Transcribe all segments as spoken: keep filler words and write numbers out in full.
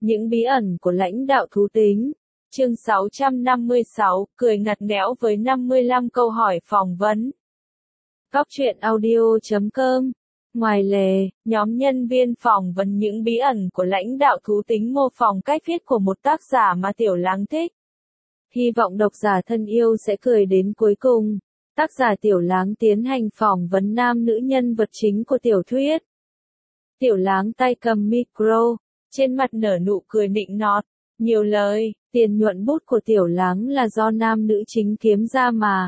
Những bí ẩn của lãnh đạo thú tính. Chương sáu trăm năm mươi sáu, cười ngặt nghẽo với năm mươi lăm câu hỏi phỏng vấn. Góc truyện audio chấm com. Ngoài lề, nhóm nhân viên phỏng vấn những bí ẩn của lãnh đạo thú tính mô phỏng cách viết của một tác giả mà Tiểu Láng thích. Hy vọng độc giả thân yêu sẽ cười đến cuối cùng. Tác giả Tiểu Láng tiến hành phỏng vấn nam nữ nhân vật chính của tiểu thuyết. Tiểu Láng tay cầm micro, trên mặt nở nụ cười nịnh nọt. Nhiều lời, tiền nhuận bút của Tiểu Láng là do nam nữ chính kiếm ra mà.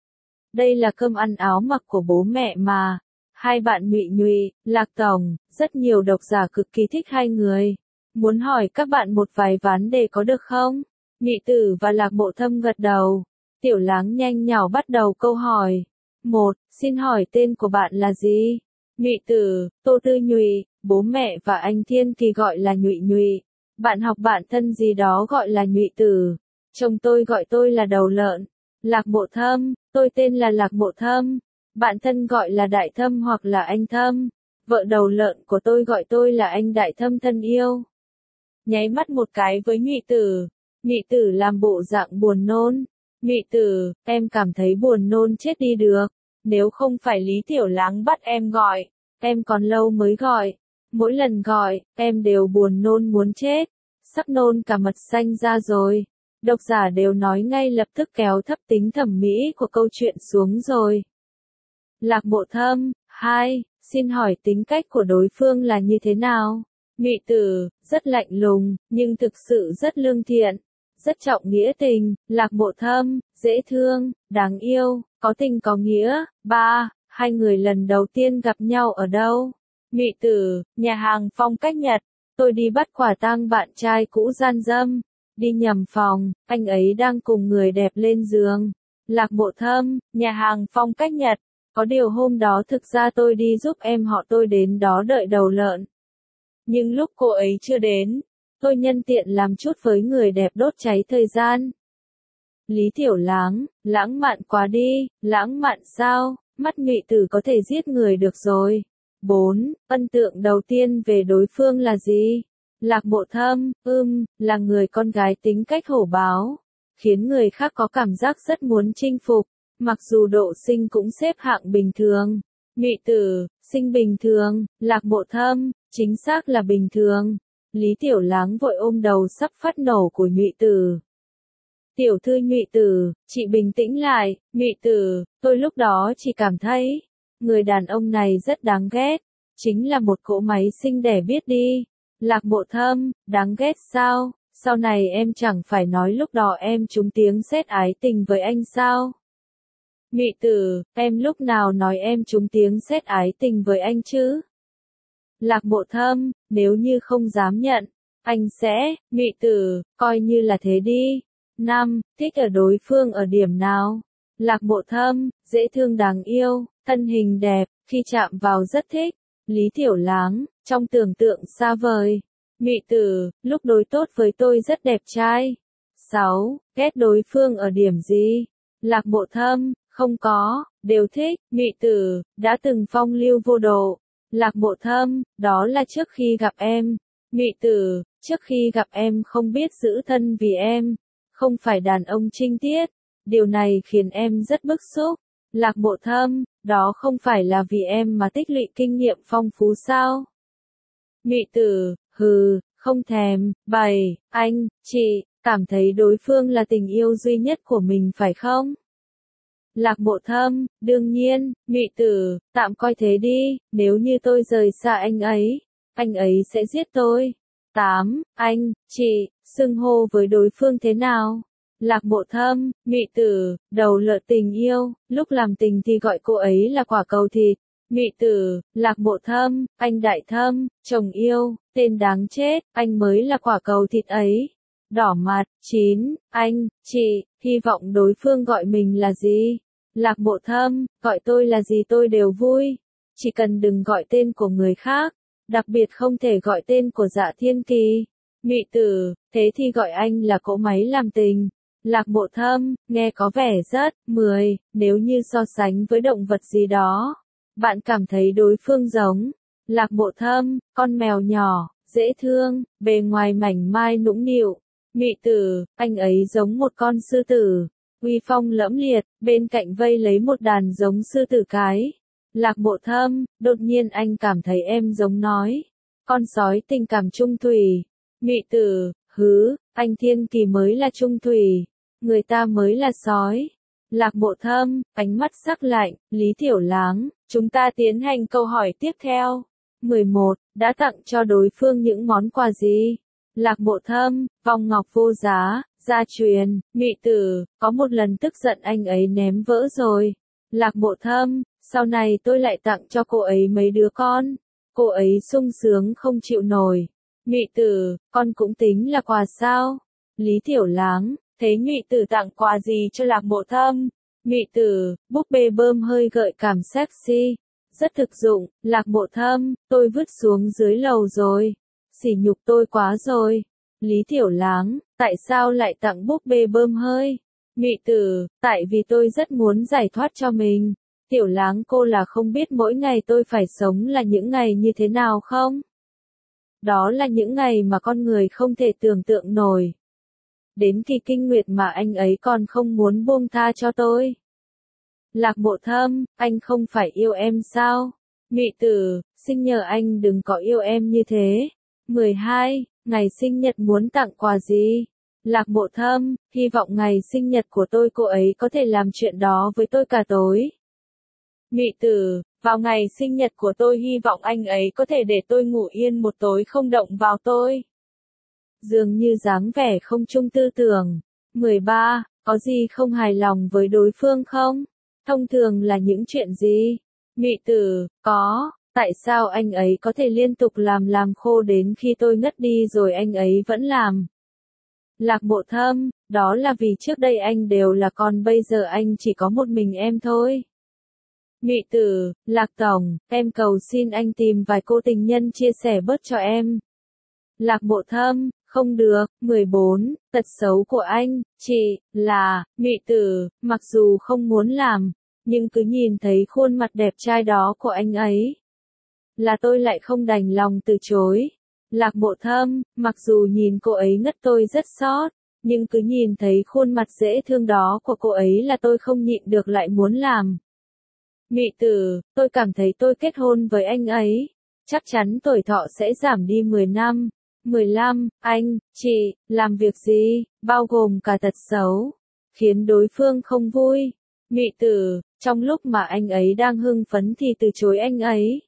Đây là cơm ăn áo mặc của bố mẹ mà. Hai bạn Nhụy Nhụy, Lạc Tổng, rất nhiều độc giả cực kỳ thích hai người. Muốn hỏi các bạn một vài vấn đề có được không? Nhụy Tử và Lạc Mộ Thâm gật đầu. Tiểu Láng nhanh nhảu bắt đầu câu hỏi. Một, xin hỏi tên của bạn là gì? Nhụy Tử, Tô Tư Nhụy, bố mẹ và anh Thiên Kỳ gọi là Nhụy Nhụy. Bạn học bạn thân gì đó gọi là Nhụy Tử. Chồng tôi gọi tôi là Đầu Lợn. Lạc Mộ Thâm, tôi tên là Lạc Mộ Thâm. Bạn thân gọi là Đại Thâm hoặc là anh Thâm. Vợ Đầu Lợn của tôi gọi tôi là anh Đại Thâm thân yêu. Nháy mắt một cái với Nhụy Tử. Nhụy Tử làm bộ dạng buồn nôn. Nhụy Tử, em cảm thấy buồn nôn chết đi được. Nếu không phải Lý Tiểu Láng bắt em gọi, em còn lâu mới gọi. Mỗi lần gọi, em đều buồn nôn muốn chết. Sắp nôn cả mật xanh ra rồi. Độc giả đều nói ngay lập tức kéo thấp tính thẩm mỹ của câu chuyện xuống rồi. Lạc Mộ Thâm, hai, xin hỏi tính cách của đối phương là như thế nào? Nhụy Tử, rất lạnh lùng, nhưng thực sự rất lương thiện, rất trọng nghĩa tình. Lạc Mộ Thâm, dễ thương, đáng yêu, có tình có nghĩa. Ba, hai người lần đầu tiên gặp nhau ở đâu? Nhụy Tử, nhà hàng phong cách Nhật. Tôi đi bắt quả tang bạn trai cũ gian dâm. Đi nhầm phòng, anh ấy đang cùng người đẹp lên giường. Lạc Mộ Thâm, nhà hàng phong cách Nhật. Có điều hôm đó thực ra tôi đi giúp em họ tôi đến đó đợi Đầu Lợn. Nhưng lúc cô ấy chưa đến, tôi nhân tiện làm chút với người đẹp đốt cháy thời gian. Lý Tiểu Láng, lãng mạn quá đi. Lãng mạn sao? Mắt Nhụy Tử có thể giết người được rồi. Bốn, ấn tượng đầu tiên về đối phương là gì? Lạc Mộ Thâm, ưm, là người con gái tính cách hổ báo, khiến người khác có cảm giác rất muốn chinh phục, mặc dù độ sinh cũng xếp hạng bình thường. Nhụy Tử, sinh bình thường. Lạc Mộ Thâm, chính xác là bình thường. Lý Tiểu Láng vội ôm đầu sắp phát nổ của Nhụy Tử. Tiểu thư Nhụy Tử, chị bình tĩnh lại. Nhụy Tử, tôi lúc đó chỉ cảm thấy, người đàn ông này rất đáng ghét, chính là một cỗ máy sinh đẻ biết đi. Lạc Mộ Thâm, đáng ghét sao? Sau này em chẳng phải nói lúc đó em trúng tiếng sét ái tình với anh sao? Nhụy Tử, em lúc nào nói em trúng tiếng sét ái tình với anh chứ? Lạc Mộ Thâm, nếu như không dám nhận, anh sẽ. Nhụy Tử, coi như là thế đi. Năm, thích ở đối phương ở điểm nào? Lạc Mộ Thâm, dễ thương đáng yêu, thân hình đẹp, khi chạm vào rất thích. Lý Tiểu Láng, trong tưởng tượng xa vời. Nhụy Tử, lúc đối tốt với tôi rất đẹp trai. Sáu, ghét đối phương ở điểm gì? Lạc Mộ Thâm, không có, đều thích. Nhụy Tử, đã từng phong lưu vô độ. Lạc Mộ Thâm, đó là trước khi gặp em. Nhụy Tử, trước khi gặp em không biết giữ thân vì em, không phải đàn ông trinh tiết. Điều này khiến em rất bức xúc. Lạc Mộ Thâm, đó không phải là vì em mà tích lũy kinh nghiệm phong phú sao? Nhụy Tử, hừ, không thèm. Bảy, anh, chị, cảm thấy đối phương là tình yêu duy nhất của mình phải không? Lạc Mộ Thâm, đương nhiên. Nhụy Tử, tạm coi thế đi, nếu như tôi rời xa anh ấy, anh ấy sẽ giết tôi. Tám, anh, chị, xưng hô với đối phương thế nào? Lạc Mộ Thâm, Nhụy Tử, Đầu Lợn tình yêu, lúc làm tình thì gọi cô ấy là quả cầu thịt. Nhụy Tử, Lạc Mộ Thâm, anh Đại Thâm, chồng yêu, tên đáng chết, anh mới là quả cầu thịt ấy. Đỏ mặt. Chín, anh, chị, hy vọng đối phương gọi mình là gì? Lạc Mộ Thâm, gọi tôi là gì tôi đều vui. Chỉ cần đừng gọi tên của người khác, đặc biệt không thể gọi tên của Dạ Thiên Kỳ. Nhụy Tử, thế thì gọi anh là cỗ máy làm tình. Lạc Mộ Thâm, nghe có vẻ rất. Mười, nếu như so sánh với động vật gì đó, bạn cảm thấy đối phương giống. Lạc Mộ Thâm, con mèo nhỏ, dễ thương, bề ngoài mảnh mai nũng nịu. Mị tử, anh ấy giống một con sư tử, uy phong lẫm liệt, bên cạnh vây lấy một đàn giống sư tử cái. Lạc Mộ Thâm, đột nhiên anh cảm thấy em giống nói. Con sói tình cảm trung thủy. Mị tử, hứ, anh Thiên Kỳ mới là trung thủy. Người ta mới là sói. Lạc Mộ Thâm, ánh mắt sắc lạnh, Lý Tiểu Láng, chúng ta tiến hành câu hỏi tiếp theo. mười một. Đã tặng cho đối phương những món quà gì? Lạc Mộ Thâm, vòng ngọc vô giá, gia truyền. Mị tử, có một lần tức giận anh ấy ném vỡ rồi. Lạc Mộ Thâm, sau này tôi lại tặng cho cô ấy mấy đứa con. Cô ấy sung sướng không chịu nổi. Mị tử, con cũng tính là quà sao? Lý Tiểu Láng, thế Mị tử tặng quà gì cho Lạc Mộ Thâm? Mị tử, búp bê bơm hơi gợi cảm sexy. Rất thực dụng. Lạc Mộ Thâm, tôi vứt xuống dưới lầu rồi. Sỉ nhục tôi quá rồi. Lý Tiểu Láng, tại sao lại tặng búp bê bơm hơi? Mị tử, tại vì tôi rất muốn giải thoát cho mình. Tiểu Láng, cô là không biết mỗi ngày tôi phải sống là những ngày như thế nào không? Đó là những ngày mà con người không thể tưởng tượng nổi. Đến kỳ kinh nguyệt mà anh ấy còn không muốn buông tha cho tôi. Lạc Mộ Thâm, anh không phải yêu em sao? Mị tử, xin nhờ anh đừng có yêu em như thế. mười hai. Ngày sinh nhật muốn tặng quà gì? Lạc Mộ Thâm, hy vọng ngày sinh nhật của tôi cô ấy có thể làm chuyện đó với tôi cả tối. Mị tử, vào ngày sinh nhật của tôi hy vọng anh ấy có thể để tôi ngủ yên một tối không động vào tôi. Dường như dáng vẻ không chung tư tưởng. mười ba. Có gì không hài lòng với đối phương không? Thông thường là những chuyện gì? Mị tử, có. Tại sao anh ấy có thể liên tục làm làm khô đến khi tôi ngất đi rồi anh ấy vẫn làm? Lạc Mộ Thâm, đó là vì trước đây anh đều là con bây giờ anh chỉ có một mình em thôi. Mị tử, Lạc Tổng, em cầu xin anh tìm vài cô tình nhân chia sẻ bớt cho em. Lạc Mộ Thâm, không được. mười bốn. Tật xấu của anh, chị, là, Mị tử, mặc dù không muốn làm, nhưng cứ nhìn thấy khuôn mặt đẹp trai đó của anh ấy, là tôi lại không đành lòng từ chối. Lạc Mộ Thâm, mặc dù nhìn cô ấy ngất tôi rất xót, nhưng cứ nhìn thấy khuôn mặt dễ thương đó của cô ấy là tôi không nhịn được lại muốn làm. Mị tử, tôi cảm thấy tôi kết hôn với anh ấy, chắc chắn tuổi thọ sẽ giảm đi mười năm. mười lăm. Anh, chị, làm việc gì, bao gồm cả tật xấu, khiến đối phương không vui. Mị tử, trong lúc mà anh ấy đang hưng phấn thì từ chối anh ấy.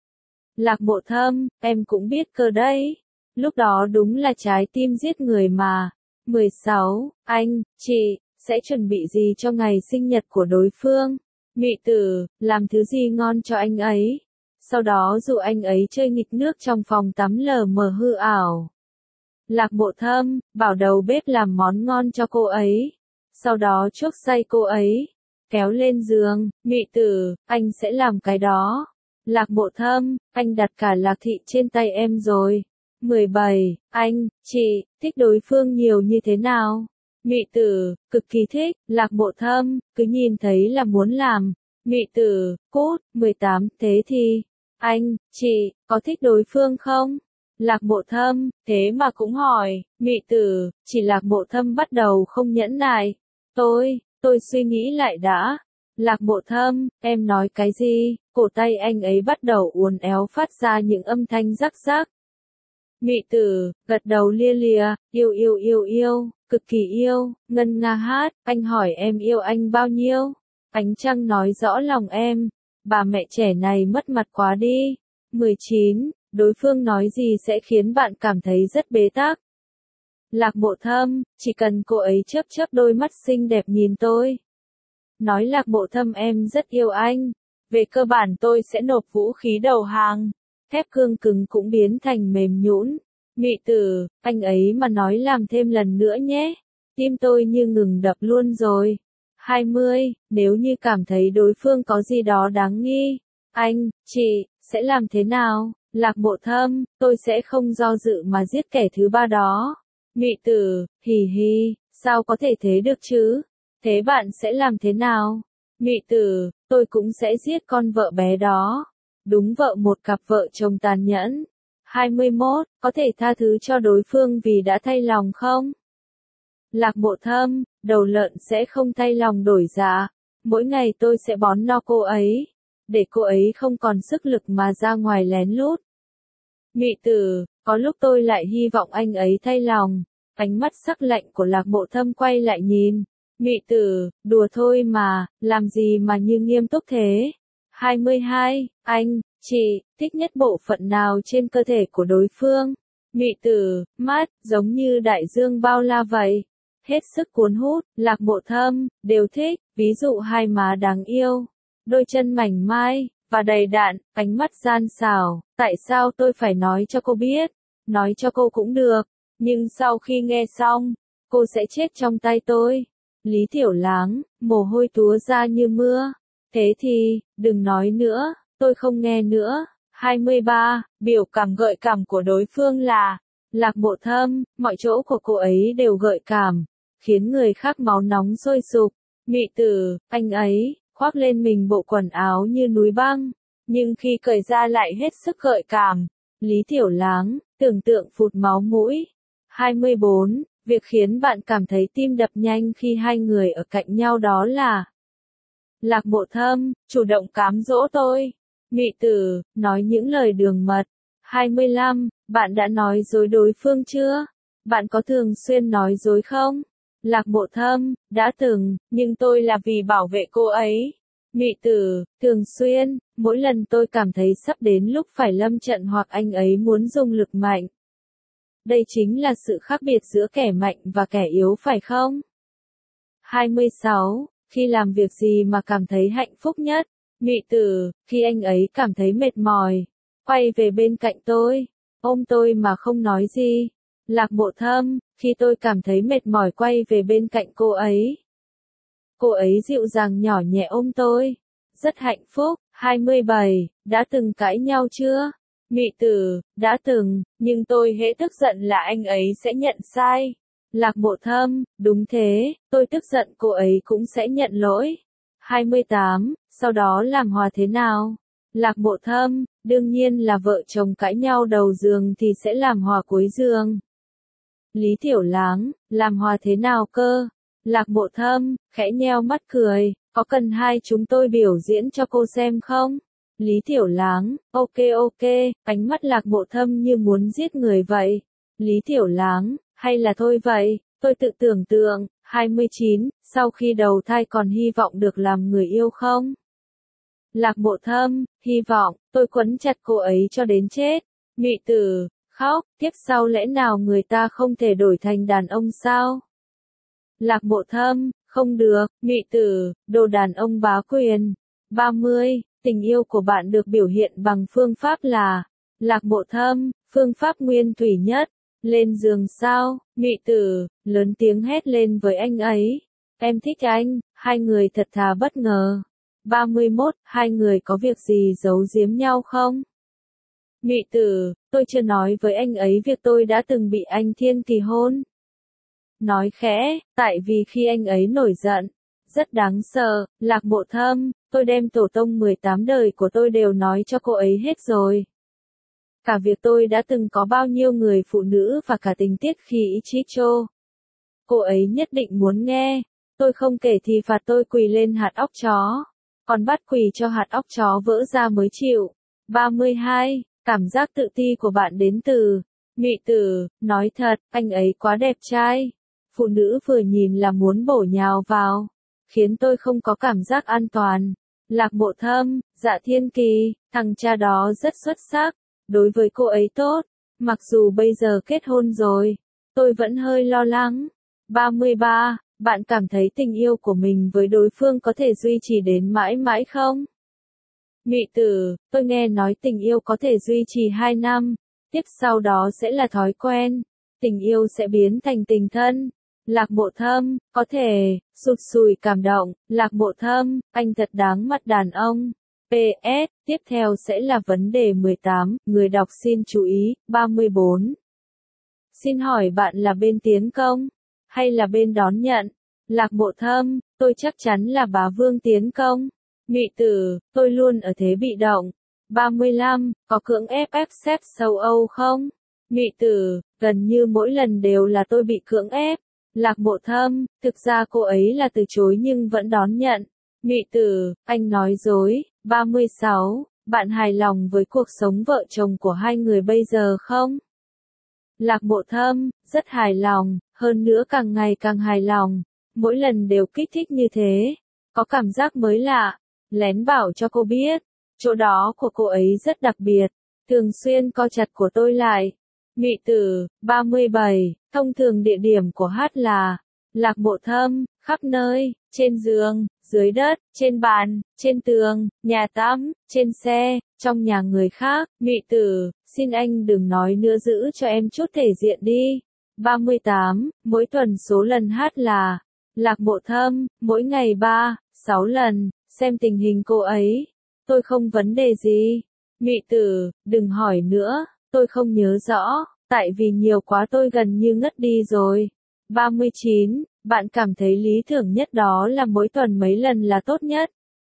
Lạc Mộ Thâm, em cũng biết cơ đấy. Lúc đó đúng là trái tim giết người mà. mười sáu. Anh, chị, sẽ chuẩn bị gì cho ngày sinh nhật của đối phương? Mị tử, làm thứ gì ngon cho anh ấy. Sau đó dụ anh ấy chơi nghịch nước trong phòng tắm lờ mờ hư ảo. Lạc Mộ Thâm, bảo đầu bếp làm món ngon cho cô ấy. Sau đó chuốc say cô ấy. Kéo lên giường. Mị tử, anh sẽ làm cái đó. Lạc Mộ Thâm, anh đặt cả lạc thị trên tay em rồi. mười bảy. Anh, chị, thích đối phương nhiều như thế nào? Mị tử, cực kỳ thích. Lạc Mộ Thâm, cứ nhìn thấy là muốn làm. Mị tử, cút. mười tám. Thế thì, anh, chị, có thích đối phương không? Lạc Mộ Thâm, thế mà cũng hỏi. Mị tử, chỉ Lạc Mộ Thâm bắt đầu không nhẫn nại. Tôi, tôi suy nghĩ lại đã. Lạc Mộ Thâm, em nói cái gì? Cổ tay anh ấy bắt đầu uốn éo phát ra những âm thanh rắc rắc. Mị tử, gật đầu lia lịa, yêu yêu yêu yêu, cực kỳ yêu, ngân nga hát, anh hỏi em yêu anh bao nhiêu? Ánh trăng nói rõ lòng em, bà mẹ trẻ này mất mặt quá đi. mười chín. Đối phương nói gì sẽ khiến bạn cảm thấy rất bế tắc? Lạc Mộ Thâm, chỉ cần cô ấy chớp chớp đôi mắt xinh đẹp nhìn tôi. Nói Lạc Mộ Thâm em rất yêu anh. Về cơ bản tôi sẽ nộp vũ khí đầu hàng. Thép cương cứng cũng biến thành mềm nhũn. Mị tử, anh ấy mà nói làm thêm lần nữa nhé. Tim tôi như ngừng đập luôn rồi. hai mươi. Nếu như cảm thấy đối phương có gì đó đáng nghi, anh, chị, sẽ làm thế nào? Lạc Mộ Thâm, tôi sẽ không do dự mà giết kẻ thứ ba đó. Mị tử, hì hì, sao có thể thế được chứ? Thế bạn sẽ làm thế nào? Mị tử, tôi cũng sẽ giết con vợ bé đó. Đúng vợ một cặp vợ chồng tàn nhẫn. hai mươi mốt. Có thể tha thứ cho đối phương vì đã thay lòng không? Lạc Mộ Thâm, đầu lợn sẽ không thay lòng đổi dạ. Mỗi ngày tôi sẽ bón no cô ấy, để cô ấy không còn sức lực mà ra ngoài lén lút. Ngụy Tử, có lúc tôi lại hy vọng anh ấy thay lòng. Ánh mắt sắc lạnh của Lạc Mộ Thâm quay lại nhìn. Ngụy Tử, đùa thôi mà, làm gì mà như nghiêm túc thế? hai mươi hai. Anh, chị, thích nhất bộ phận nào trên cơ thể của đối phương? Ngụy Tử, mắt, giống như đại dương bao la vậy. Hết sức cuốn hút. Lạc Mộ Thâm, đều thích, ví dụ hai má đáng yêu, đôi chân mảnh mai, và đầy đặn, ánh mắt gian xảo. Tại sao tôi phải nói cho cô biết? Nói cho cô cũng được, nhưng sau khi nghe xong, cô sẽ chết trong tay tôi. Lý Tiểu Láng, mồ hôi túa ra như mưa. Thế thì, đừng nói nữa, tôi không nghe nữa. hai mươi ba. Biểu cảm gợi cảm của đối phương là Lạc Mộ Thâm, mọi chỗ của cô ấy đều gợi cảm, khiến người khác máu nóng sôi sục. Ngụy Tử, anh ấy khoác lên mình bộ quần áo như núi băng, nhưng khi cởi ra lại hết sức gợi cảm. Lý Tiểu Láng, tưởng tượng phụt máu mũi. hai mươi bốn. Việc khiến bạn cảm thấy tim đập nhanh khi hai người ở cạnh nhau đó là Lạc Mộ Thâm, chủ động cám dỗ tôi. Ngụy Tử, nói những lời đường mật. hai mươi lăm. Bạn đã nói dối đối phương chưa? Bạn có thường xuyên nói dối không? Lạc Mộ Thâm, đã từng, nhưng tôi là vì bảo vệ cô ấy. Ngụy Tử, thường xuyên, mỗi lần tôi cảm thấy sắp đến lúc phải lâm trận hoặc anh ấy muốn dùng lực mạnh. Đây chính là sự khác biệt giữa kẻ mạnh và kẻ yếu phải không? hai mươi sáu. Khi làm việc gì mà cảm thấy hạnh phúc nhất? Ngụy Tử, khi anh ấy cảm thấy mệt mỏi, quay về bên cạnh tôi, ôm tôi mà không nói gì. Lạc Mộ Thâm, khi tôi cảm thấy mệt mỏi quay về bên cạnh cô ấy. Cô ấy dịu dàng nhỏ nhẹ ôm tôi. Rất hạnh phúc. hai mươi bảy. Đã từng cãi nhau chưa? Ngụy Tử, đã từng, nhưng tôi hễ tức giận là anh ấy sẽ nhận sai. Lạc Mộ Thâm, đúng thế, tôi tức giận cô ấy cũng sẽ nhận lỗi. hai mươi tám. Sau đó làm hòa thế nào? Lạc Mộ Thâm, đương nhiên là vợ chồng cãi nhau đầu giường thì sẽ làm hòa cuối giường. Lý Tiểu Láng, làm hòa thế nào cơ? Lạc Mộ Thâm, khẽ nheo mắt cười, có cần hai chúng tôi biểu diễn cho cô xem không? Lý Tiểu Láng, ok ok, ánh mắt Lạc Mộ Thâm như muốn giết người vậy. Lý Tiểu Láng, hay là thôi vậy, tôi tự tưởng tượng. hai mươi chín. Sau khi đầu thai còn hy vọng được làm người yêu không? Lạc Mộ Thâm, hy vọng, tôi quấn chặt cô ấy cho đến chết. Ngụy Tử, khóc, tiếp sau lẽ nào người ta không thể đổi thành đàn ông sao? Lạc Mộ Thâm, không được. Ngụy Tử, đồ đàn ông bá quyền. ba mươi. Tình yêu của bạn được biểu hiện bằng phương pháp là Lạc Mộ Thâm, phương pháp nguyên thủy nhất. Lên giường sao? Ngụy Tử, lớn tiếng hét lên với anh ấy. Em thích anh. Hai người thật thà bất ngờ. ba mươi mốt. Hai người có việc gì giấu giếm nhau không? Ngụy Tử, tôi chưa nói với anh ấy việc tôi đã từng bị anh Thiên Kỳ hôn. Nói khẽ, tại vì khi anh ấy nổi giận, rất đáng sợ. Lạc Mộ Thâm, tôi đem tổ tông mười tám đời của tôi đều nói cho cô ấy hết rồi. Cả việc tôi đã từng có bao nhiêu người phụ nữ và cả tình tiết khi Ichicho. Cô ấy nhất định muốn nghe. Tôi không kể thì phạt tôi quỳ lên hạt óc chó. Còn bắt quỳ cho hạt óc chó vỡ ra mới chịu. ba mươi hai. Cảm giác tự ti của bạn đến từ Ngụy Tử, nói thật, anh ấy quá đẹp trai. Phụ nữ vừa nhìn là muốn bổ nhào vào, khiến tôi không có cảm giác an toàn. Lạc Mộ Thâm, Dạ Thiên Kỳ, thằng cha đó rất xuất sắc, đối với cô ấy tốt, mặc dù bây giờ kết hôn rồi, tôi vẫn hơi lo lắng. ba mươi ba. Bạn cảm thấy tình yêu của mình với đối phương có thể duy trì đến mãi mãi không? Ngụy Tử, tôi nghe nói tình yêu có thể duy trì hai năm, tiếp sau đó sẽ là thói quen, tình yêu sẽ biến thành tình thân. Lạc Mộ Thâm, có thể, sụt sùi cảm động. Lạc Mộ Thâm, anh thật đáng mặt đàn ông. pê ét, tiếp theo sẽ là vấn đề mười tám, người đọc xin chú ý. ba mươi bốn. Xin hỏi bạn là bên tiến công, hay là bên đón nhận? Lạc Mộ Thâm, tôi chắc chắn là bá vương tiến công. Ngụy Tử, tôi luôn ở thế bị động. ba mươi lăm, có cưỡng ép ép xét châu Âu không? Ngụy Tử, gần như mỗi lần đều là tôi bị cưỡng ép. Lạc Mộ Thâm, thực ra cô ấy là từ chối nhưng vẫn đón nhận. Ngụy Tử, anh nói dối. ba mươi sáu, bạn hài lòng với cuộc sống vợ chồng của hai người bây giờ không? Lạc Mộ Thâm, rất hài lòng, hơn nữa càng ngày càng hài lòng. Mỗi lần đều kích thích như thế. Có cảm giác mới lạ. Lén bảo cho cô biết. Chỗ đó của cô ấy rất đặc biệt. Thường xuyên co chặt của tôi lại. Ngụy Tử, ba mươi bảy, thông thường địa điểm của hát là Lạc Mộ Thâm, khắp nơi, trên giường, dưới đất, trên bàn, trên tường, nhà tắm, trên xe, trong nhà người khác. Ngụy Tử, xin anh đừng nói nữa, giữ cho em chút thể diện đi. ba mươi tám, mỗi tuần số lần hát là Lạc Mộ Thâm, mỗi ngày ba, sáu lần, xem tình hình cô ấy. Tôi không vấn đề gì. Ngụy Tử, đừng hỏi nữa, tôi không nhớ rõ, tại vì nhiều quá tôi gần như ngất đi rồi. ba mươi chín, bạn cảm thấy lý tưởng nhất đó là mỗi tuần mấy lần là tốt nhất.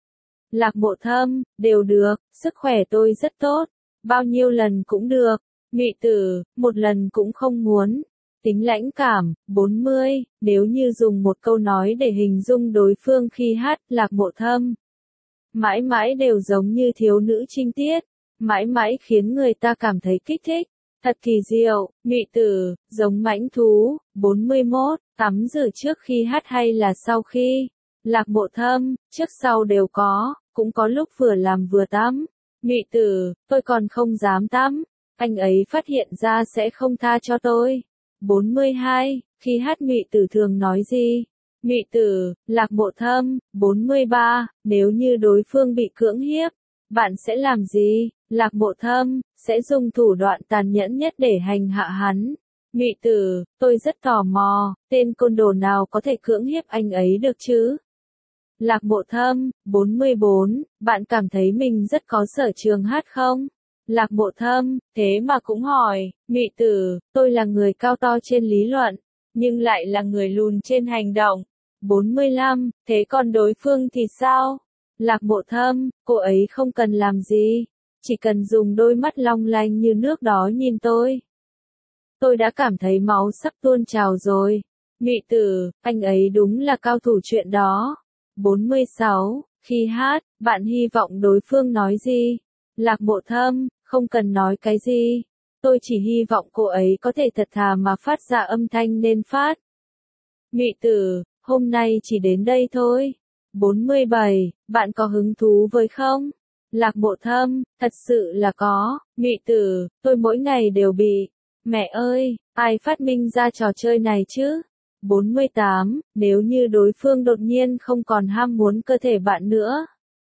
Lạc Mộ Thâm, đều được, sức khỏe tôi rất tốt, bao nhiêu lần cũng được. Ngụy Tử, một lần cũng không muốn. Tính lãnh cảm, bốn mươi, nếu như dùng một câu nói để hình dung đối phương khi hát Lạc Mộ Thâm. Mãi mãi đều giống như thiếu nữ trinh tiết, mãi mãi khiến người ta cảm thấy kích thích, thật kỳ diệu. Ngụy Tử, giống mãnh thú. bốn mươi mốt, tắm rửa trước khi hát hay là sau khi? Lạc Mộ Thâm, trước sau đều có, cũng có lúc vừa làm vừa tắm. Ngụy Tử, tôi còn không dám tắm, anh ấy phát hiện ra sẽ không tha cho tôi. bốn mươi hai, khi hát Ngụy Tử thường nói gì? Ngụy Tử, Lạc Mộ Thâm. bốn mươi ba, nếu như đối phương bị cưỡng hiếp, bạn sẽ làm gì? Lạc Mộ Thâm, sẽ dùng thủ đoạn tàn nhẫn nhất để hành hạ hắn. Ngụy Tử, tôi rất tò mò, tên côn đồ nào có thể cưỡng hiếp anh ấy được chứ? Lạc Mộ Thâm, bốn mươi bốn, bạn cảm thấy mình rất có sở trường hát không? Lạc Mộ Thâm, thế mà cũng hỏi. Ngụy Tử, tôi là người cao to trên lý luận, nhưng lại là người lùn trên hành động. bốn mươi lăm, thế còn đối phương thì sao? Lạc Mộ Thâm, cô ấy không cần làm gì, chỉ cần dùng đôi mắt long lanh như nước đó nhìn tôi. Tôi đã cảm thấy máu sắp tuôn trào rồi. Ngụy Tử, anh ấy đúng là cao thủ chuyện đó. bốn mươi sáu, khi hát, bạn hy vọng đối phương nói gì? Lạc Mộ Thâm, không cần nói cái gì. Tôi chỉ hy vọng cô ấy có thể thật thà mà phát ra âm thanh nên phát. Ngụy Tử, hôm nay chỉ đến đây thôi. bốn mươi bảy, bạn có hứng thú với không? Lạc Mộ Thâm, thật sự là có. Ngụy Tử, tôi mỗi ngày đều bị. Mẹ ơi, ai phát minh ra trò chơi này chứ? bốn mươi tám, nếu như đối phương đột nhiên không còn ham muốn cơ thể bạn nữa.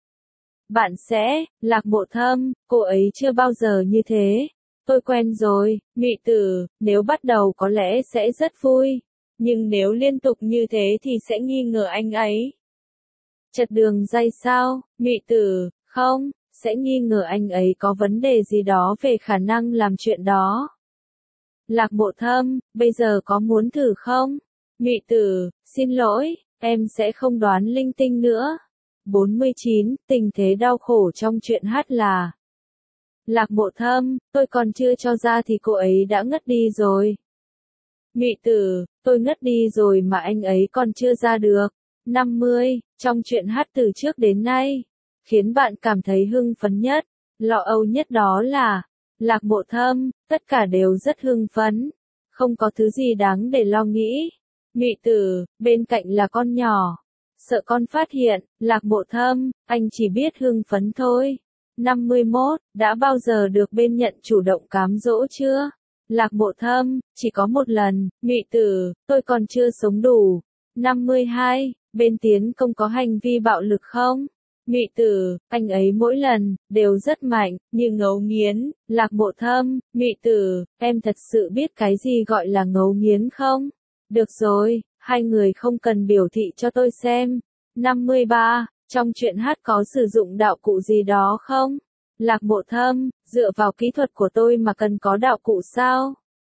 Bạn sẽ, Lạc Mộ Thâm, cô ấy chưa bao giờ như thế. Tôi quen rồi. Ngụy Tử, nếu bắt đầu có lẽ sẽ rất vui. Nhưng nếu liên tục như thế thì sẽ nghi ngờ anh ấy. Chật đường dây sao? Ngụy Tử, không, sẽ nghi ngờ anh ấy có vấn đề gì đó về khả năng làm chuyện đó. Lạc Mộ Thâm, bây giờ có muốn thử không? Ngụy Tử, xin lỗi, em sẽ không đoán linh tinh nữa. bốn mươi chín, tình thế đau khổ trong chuyện hát là. Lạc Mộ Thâm, tôi còn chưa cho ra thì cô ấy đã ngất đi rồi. Ngụy Tử, tôi ngất đi rồi mà anh ấy còn chưa ra được. năm mươi, trong chuyện hát từ trước đến nay, khiến bạn cảm thấy hưng phấn nhất, lo âu nhất đó là. Lạc Mộ Thâm, tất cả đều rất hưng phấn, không có thứ gì đáng để lo nghĩ. Ngụy Tử, bên cạnh là con nhỏ, sợ con phát hiện. Lạc Mộ Thâm, anh chỉ biết hưng phấn thôi. năm mươi mốt, đã bao giờ được bên nhận chủ động cám dỗ chưa? Lạc Mộ Thâm, chỉ có một lần. Ngụy Tử, tôi còn chưa sống đủ. năm mươi hai, bên tiến công có hành vi bạo lực không? Ngụy Tử, anh ấy mỗi lần đều rất mạnh, như ngấu nghiến. Lạc Mộ Thâm, Ngụy Tử, em thật sự biết cái gì gọi là ngấu nghiến không? Được rồi, hai người không cần biểu thị cho tôi xem. năm mươi ba, trong chuyện hát có sử dụng đạo cụ gì đó không? Lạc Mộ Thâm, dựa vào kỹ thuật của tôi mà cần có đạo cụ sao?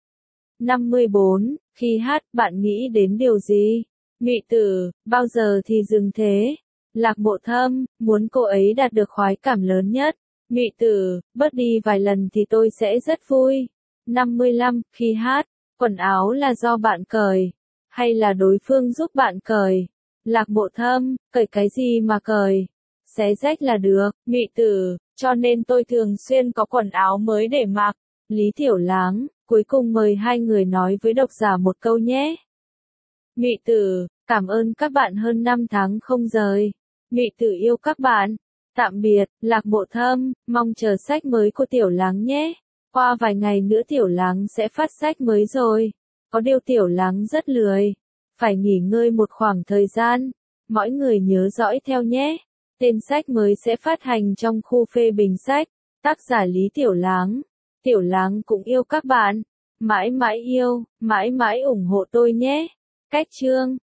năm mươi bốn, khi hát, bạn nghĩ đến điều gì? Ngụy Tử, bao giờ thì dừng thế? Lạc Mộ Thâm, muốn cô ấy đạt được khoái cảm lớn nhất. Nhụy Tử, bớt đi vài lần thì tôi sẽ rất vui. năm mươi lăm, khi hát, quần áo là do bạn cởi, hay là đối phương giúp bạn cởi? Lạc Mộ Thâm, cởi cái gì mà cởi? Xé rách là được. Nhụy Tử, cho nên tôi thường xuyên có quần áo mới để mặc. Lý Tiểu Láng, cuối cùng mời hai người nói với độc giả một câu nhé. Nhụy Tử, cảm ơn các bạn hơn năm tháng không rời. Nhụy Tử yêu các bạn. Tạm biệt, Lạc Mộ Thâm, mong chờ sách mới của Tiểu Láng nhé. Qua vài ngày nữa Tiểu Láng sẽ phát sách mới rồi. Có điều Tiểu Láng rất lười. Phải nghỉ ngơi một khoảng thời gian. Mọi người nhớ dõi theo nhé. Tên sách mới sẽ phát hành trong khu phê bình sách. Tác giả Lý Tiểu Láng. Tiểu Láng cũng yêu các bạn. Mãi mãi yêu, mãi mãi ủng hộ tôi nhé. Cách chương